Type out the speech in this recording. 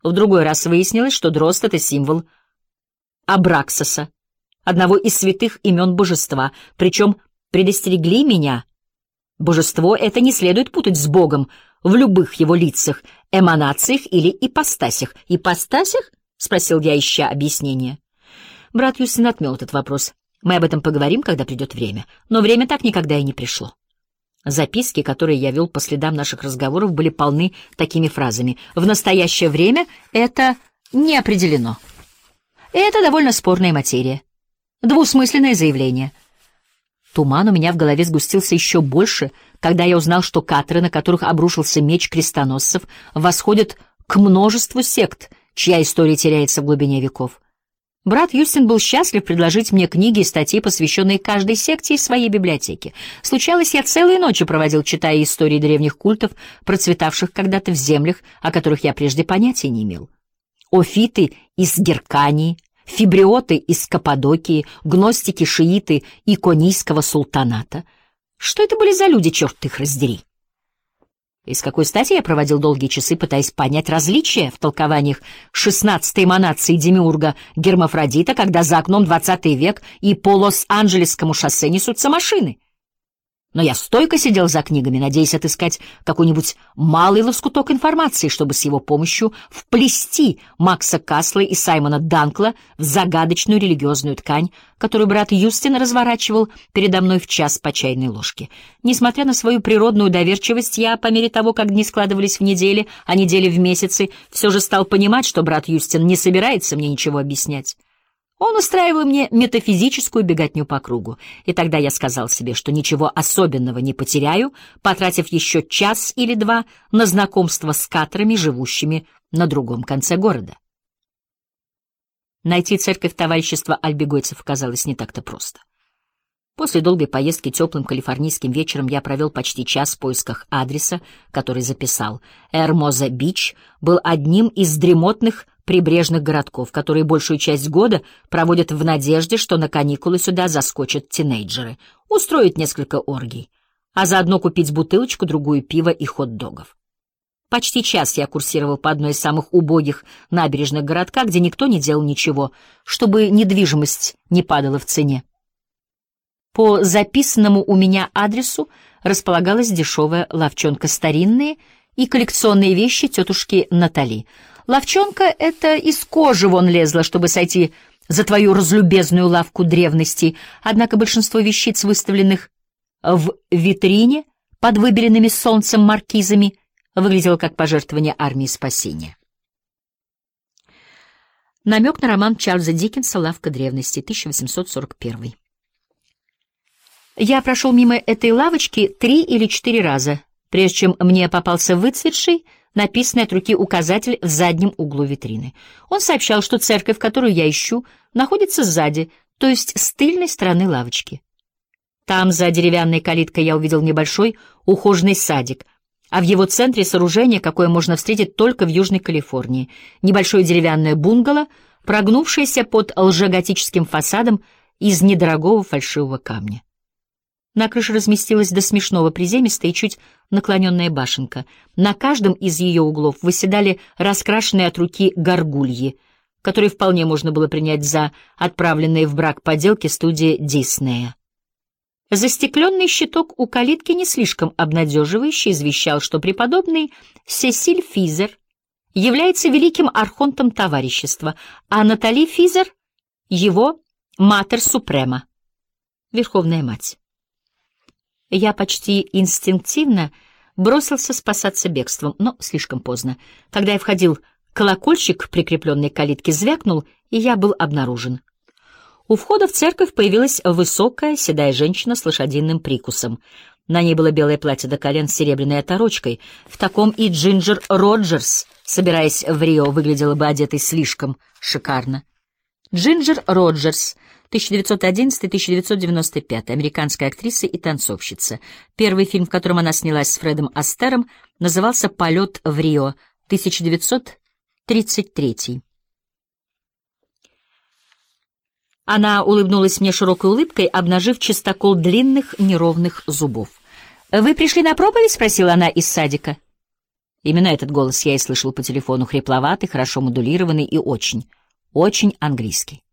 В другой раз выяснилось, что дрозд — это символ Абраксаса, одного из святых имен божества, причем предостерегли меня. Божество это не следует путать с Богом в любых его лицах, эманациях или ипостасях. «Ипостасях?» — спросил я, ища объяснение. Брат Юстин отмел этот вопрос. Мы об этом поговорим, когда придет время. Но время так никогда и не пришло. Записки, которые я вел по следам наших разговоров, были полны такими фразами. В настоящее время это не определено. Это довольно спорная материя. Двусмысленное заявление. Туман у меня в голове сгустился еще больше, когда я узнал, что каторы, на которых обрушился меч крестоносцев, восходят к множеству сект, чья история теряется в глубине веков. Брат Юстин был счастлив предложить мне книги и статьи, посвященные каждой секте из своей библиотеки. Случалось, я целые ночи проводил, читая истории древних культов, процветавших когда-то в землях, о которых я прежде понятия не имел. Офиты из Геркании, фибриоты из Каппадокии, гностики-шииты Иконийского султаната. Что это были за люди, черт их раздери? И с какой стати я проводил долгие часы, пытаясь понять различия в толкованиях 16-й эманации демиурга Гермафродита, когда за окном 20 век и по Лос-Анджелесскому шоссе несутся машины? Но я стойко сидел за книгами, надеясь отыскать какой-нибудь малый лоскуток информации, чтобы с его помощью вплести Макса Касла и Саймона Данкла в загадочную религиозную ткань, которую брат Юстин разворачивал передо мной в час по чайной ложке. Несмотря на свою природную доверчивость, я, по мере того, как дни складывались в недели, а недели в месяцы, все же стал понимать, что брат Юстин не собирается мне ничего объяснять. Он устраивал мне метафизическую беготню по кругу, и тогда я сказал себе, что ничего особенного не потеряю, потратив еще час или два на знакомство с каторами, живущими на другом конце города. Найти церковь товарищества альбегойцев оказалось не так-то просто. После долгой поездки теплым калифорнийским вечером я провел почти час в поисках адреса, который записал. Эрмоза-Бич был одним из дремотных прибрежных городков, которые большую часть года проводят в надежде, что на каникулы сюда заскочат тинейджеры, устроить несколько оргий, а заодно купить бутылочку-другую пива и хот-догов. Почти час я курсировал по одной из самых убогих набережных городка, где никто не делал ничего, чтобы недвижимость не падала в цене. По записанному у меня адресу располагалась дешевая лавчонка «Старинные» и коллекционные вещи тетушки Натали. Лавчонка эта из кожи вон лезла, чтобы сойти за твою разлюбезную лавку древностей, однако большинство вещиц, выставленных в витрине под выбеленными солнцем маркизами, выглядело как пожертвование армии спасения. Намек на роман Чарльза Диккенса «Лавка древностей», 1841. Я прошел мимо этой лавочки 3 или 4 раза, прежде чем мне попался выцветший, написанный от руки указатель в заднем углу витрины. Он сообщал, что церковь, которую я ищу, находится сзади, то есть с тыльной стороны лавочки. Там, за деревянной калиткой, я увидел небольшой ухоженный садик, а в его центре сооружение, какое можно встретить только в Южной Калифорнии. Небольшое деревянное бунгало, прогнувшееся под лжеготическим фасадом из недорогого фальшивого камня. На крыше разместилась до смешного приземистая и чуть наклоненная башенка. На каждом из ее углов восседали раскрашенные от руки горгульи, которые вполне можно было принять за отправленные в брак поделки студии Диснея. Застекленный щиток у калитки не слишком обнадеживающе извещал, что преподобный Сесиль Физер является великим архонтом товарищества, а Натали Физер — его Матер Супрема, Верховная Мать. Я почти инстинктивно бросился спасаться бегством, но слишком поздно. Когда я входил, колокольчик, прикрепленный к калитке, звякнул, и я был обнаружен. У входа в церковь появилась высокая седая женщина с лошадиным прикусом. На ней было белое платье до колен с серебряной оторочкой. В таком и Джинджер Роджерс, собираясь в Рио, выглядела бы одетой слишком шикарно. Джинджер Роджерс, 1911-1995, американская актриса и танцовщица. Первый фильм, в котором она снялась с Фредом Астером, назывался «Полет в Рио», 1933. Она улыбнулась мне широкой улыбкой, обнажив чистокол длинных неровных зубов. «Вы пришли на проповедь?» — спросила она из садика. Именно этот голос я и слышал по телефону, хрипловатый, хорошо модулированный и очень, очень английский.